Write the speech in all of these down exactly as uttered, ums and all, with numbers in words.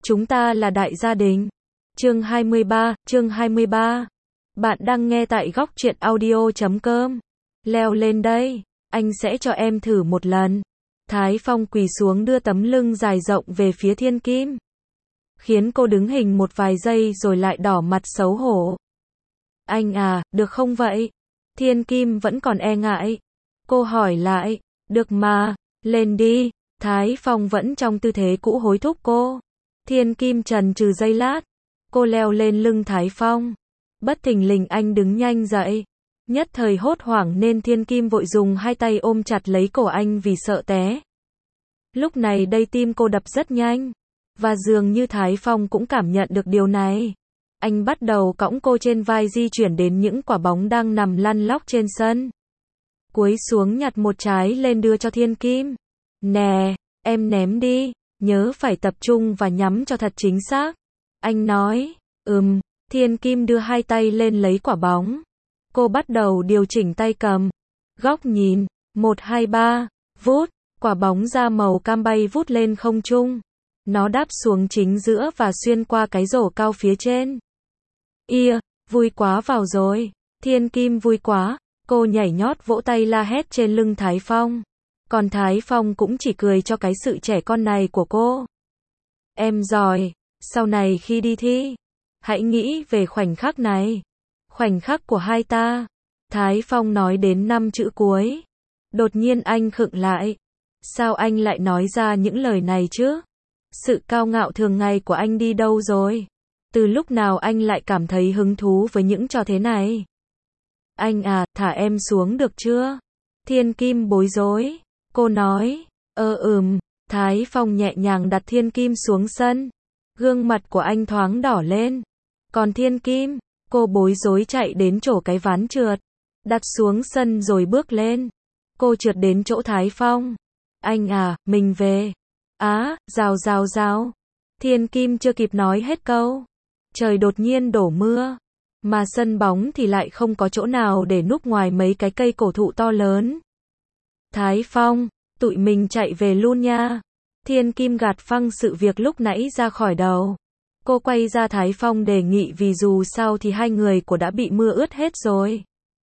Chúng ta là đại gia đình. Chương hai mươi ba, chương hai mươi ba. Bạn đang nghe tại góc truyện audio chấm com. Leo lên đây, anh sẽ cho em thử một lần. Thái Phong quỳ xuống đưa tấm lưng dài rộng về phía Thiên Kim. Khiến cô đứng hình một vài giây rồi lại đỏ mặt xấu hổ. Anh à, được không vậy? Thiên Kim vẫn còn e ngại. Cô hỏi lại, được mà, lên đi. Thái Phong vẫn trong tư thế cũ hối thúc cô. Thiên Kim chần chừ giây lát. Cô leo lên lưng Thái Phong. Bất thình lình anh đứng nhanh dậy. Nhất thời hốt hoảng nên Thiên Kim vội dùng hai tay ôm chặt lấy cổ anh vì sợ té. Lúc này đây tim cô đập rất nhanh. Và dường như Thái Phong cũng cảm nhận được điều này. Anh bắt đầu cõng cô trên vai di chuyển đến những quả bóng đang nằm lăn lóc trên sân. Cúi xuống nhặt một trái lên đưa cho Thiên Kim. Nè, em ném đi, nhớ phải tập trung và nhắm cho thật chính xác. Anh nói, ừm, Thiên Kim đưa hai tay lên lấy quả bóng. Cô bắt đầu điều chỉnh tay cầm. Góc nhìn, một, hai, ba, vút, quả bóng da màu cam bay vút lên không trung. Nó đáp xuống chính giữa và xuyên qua cái rổ cao phía trên. Ia, vui quá vào rồi. Thiên Kim vui quá. Cô nhảy nhót vỗ tay la hét trên lưng Thái Phong. Còn Thái Phong cũng chỉ cười cho cái sự trẻ con này của cô. Em giỏi. Sau này khi đi thi, hãy nghĩ về khoảnh khắc này. Khoảnh khắc của hai ta. Thái Phong nói đến năm chữ cuối. Đột nhiên anh khựng lại. Sao anh lại nói ra những lời này chứ? Sự cao ngạo thường ngày của anh đi đâu rồi? Từ lúc nào anh lại cảm thấy hứng thú với những trò thế này? Anh à, thả em xuống được chưa? Thiên Kim bối rối. Cô nói, ơ ừm. Thái Phong nhẹ nhàng đặt Thiên Kim xuống sân. Gương mặt của anh thoáng đỏ lên. Còn Thiên Kim, cô bối rối chạy đến chỗ cái ván trượt. Đặt xuống sân rồi bước lên. Cô trượt đến chỗ Thái Phong. Anh à, mình về. Á, rào rào rào. Thiên Kim chưa kịp nói hết câu. Trời đột nhiên đổ mưa. Mà sân bóng thì lại không có chỗ nào để núp ngoài mấy cái cây cổ thụ to lớn. Thái Phong, tụi mình chạy về luôn nha. Thiên Kim gạt phăng sự việc lúc nãy ra khỏi đầu. Cô quay ra Thái Phong đề nghị vì dù sao thì hai người của đã bị mưa ướt hết rồi.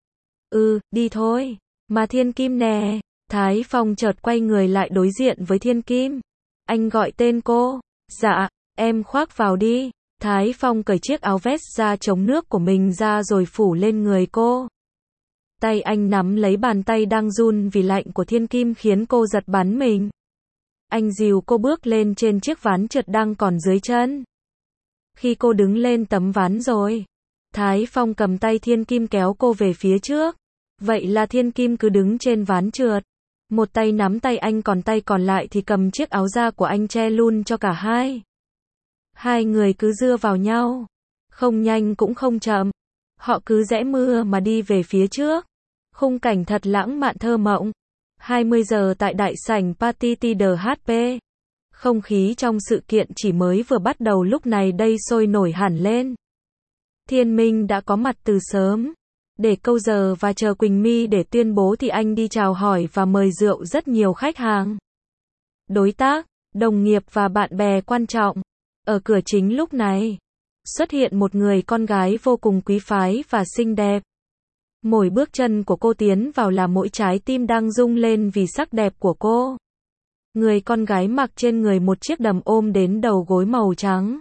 Ừ, đi thôi. Mà Thiên Kim nè. Thái Phong chợt quay người lại đối diện với Thiên Kim. Anh gọi tên cô. Dạ, em khoác vào đi. Thái Phong cởi chiếc áo vest da chống nước của mình ra rồi phủ lên người cô. Tay anh nắm lấy bàn tay đang run vì lạnh của Thiên Kim khiến cô giật bắn mình. Anh dìu cô bước lên trên chiếc ván trượt đang còn dưới chân. Khi cô đứng lên tấm ván rồi, Thái Phong cầm tay Thiên Kim kéo cô về phía trước. Vậy là Thiên Kim cứ đứng trên ván trượt. Một tay nắm tay anh còn tay còn lại thì cầm chiếc áo da của anh che luôn cho cả hai. Hai người cứ dựa vào nhau. Không nhanh cũng không chậm. Họ cứ rẽ mưa mà đi về phía trước. Khung cảnh thật lãng mạn thơ mộng. hai mươi giờ tại đại sảnh Party Theater hát pê. Không khí trong sự kiện chỉ mới vừa bắt đầu lúc này đây sôi nổi hẳn lên. Thiên Minh đã có mặt từ sớm. Để câu giờ và chờ Quỳnh My để tuyên bố thì anh đi chào hỏi và mời rượu rất nhiều khách hàng, đối tác, đồng nghiệp và bạn bè quan trọng. Ở cửa chính lúc này, xuất hiện một người con gái vô cùng quý phái và xinh đẹp. Mỗi bước chân của cô tiến vào là mỗi trái tim đang rung lên vì sắc đẹp của cô. Người con gái mặc trên người một chiếc đầm ôm đến đầu gối màu trắng.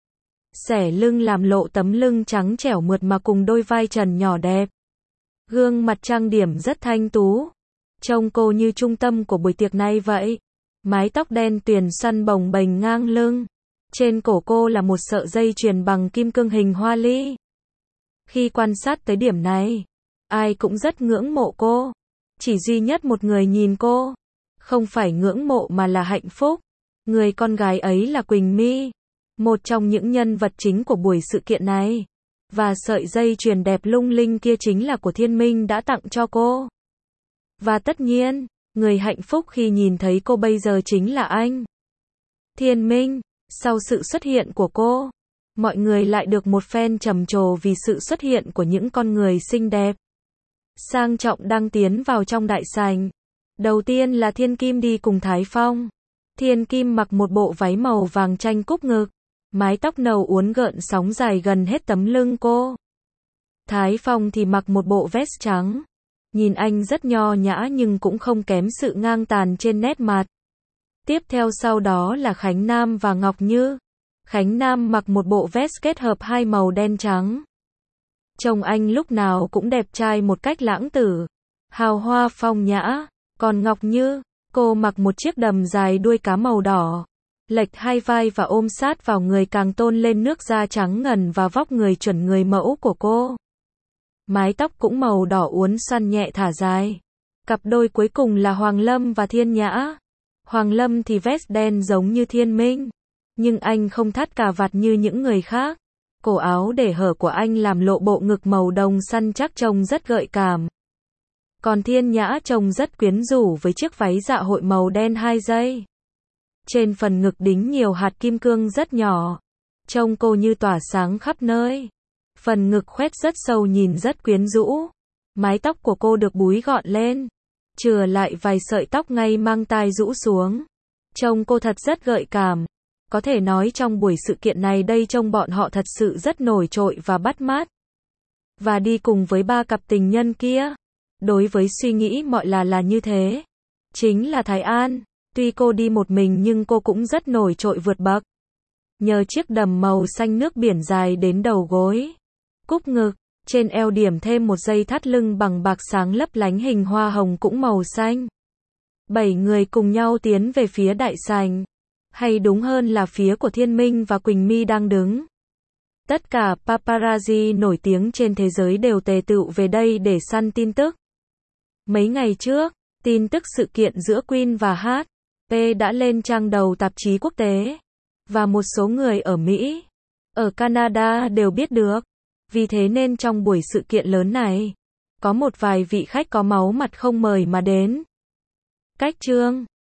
Xẻ lưng làm lộ tấm lưng trắng trẻo mượt mà cùng đôi vai trần nhỏ đẹp. Gương mặt trang điểm rất thanh tú. Trông cô như trung tâm của buổi tiệc này vậy. Mái tóc đen tuyền xoăn bồng bềnh ngang lưng. Trên cổ cô là một sợi dây chuyền bằng kim cương hình hoa ly. Khi quan sát tới điểm này, ai cũng rất ngưỡng mộ cô. Chỉ duy nhất một người nhìn cô. Không phải ngưỡng mộ mà là hạnh phúc. Người con gái ấy là Quỳnh My. Một trong những nhân vật chính của buổi sự kiện này. Và sợi dây chuyền đẹp lung linh kia chính là của Thiên Minh đã tặng cho cô. Và tất nhiên, người hạnh phúc khi nhìn thấy cô bây giờ chính là anh. Thiên Minh. Sau sự xuất hiện của cô, mọi người lại được một phen trầm trồ vì sự xuất hiện của những con người xinh đẹp, sang trọng đang tiến vào trong đại sảnh. Đầu tiên là Thiên Kim đi cùng Thái Phong. Thiên Kim mặc một bộ váy màu vàng chanh cúc ngực, Mái tóc nâu uốn gợn sóng dài gần hết tấm lưng cô. Thái Phong thì mặc một bộ vest trắng. Nhìn anh rất nho nhã nhưng cũng không kém sự ngang tàn trên nét mặt. Tiếp theo sau đó là Khánh Nam và Ngọc Như. Khánh Nam mặc một bộ vest kết hợp hai màu đen trắng. Trông anh lúc nào cũng đẹp trai một cách lãng tử, hào hoa phong nhã. Còn Ngọc Như, cô mặc một chiếc đầm dài đuôi cá màu đỏ, lệch hai vai và ôm sát vào người càng tôn lên nước da trắng ngần và vóc người chuẩn người mẫu của cô. Mái tóc cũng màu đỏ uốn xoăn nhẹ thả dài. Cặp đôi cuối cùng là Hoàng Lâm và Thiên Nhã. Hoàng Lâm thì vest đen giống như Thiên Minh, nhưng anh không thắt cà vạt như những người khác. Cổ áo để hở của anh làm lộ bộ ngực màu đồng săn chắc trông rất gợi cảm. Còn Thiên Nhã trông rất quyến rũ với chiếc váy dạ hội màu đen hai dây. Trên phần ngực đính nhiều hạt kim cương rất nhỏ. Trông cô như tỏa sáng khắp nơi. Phần ngực khoét rất sâu nhìn rất quyến rũ. Mái tóc của cô được búi gọn lên, chừa lại vài sợi tóc ngay mang tai rũ xuống. Trông cô thật rất gợi cảm. Có thể nói trong buổi sự kiện này đây trông bọn họ thật sự rất nổi trội và bắt mắt. Và đi cùng với ba cặp tình nhân kia. Đối với suy nghĩ mọi là là như thế. Chính là Thái An. Tuy cô đi một mình nhưng cô cũng rất nổi trội vượt bậc. Nhờ chiếc đầm màu xanh nước biển dài đến đầu gối. Cúc ngực, trên eo điểm thêm một dây thắt lưng bằng bạc sáng lấp lánh hình hoa hồng cũng màu xanh. Bảy người cùng nhau tiến về phía đại sảnh. Hay đúng hơn là phía của Thiên Minh và Quỳnh My đang đứng. Tất cả paparazzi nổi tiếng trên thế giới đều tề tựu về đây để săn tin tức. Mấy ngày trước, tin tức sự kiện giữa Queen và hát pê đã lên trang đầu tạp chí quốc tế. Và một số người ở Mỹ, ở Canada đều biết được. Vì thế nên trong buổi sự kiện lớn này, có một vài vị khách có máu mặt không mời mà đến. Cách chương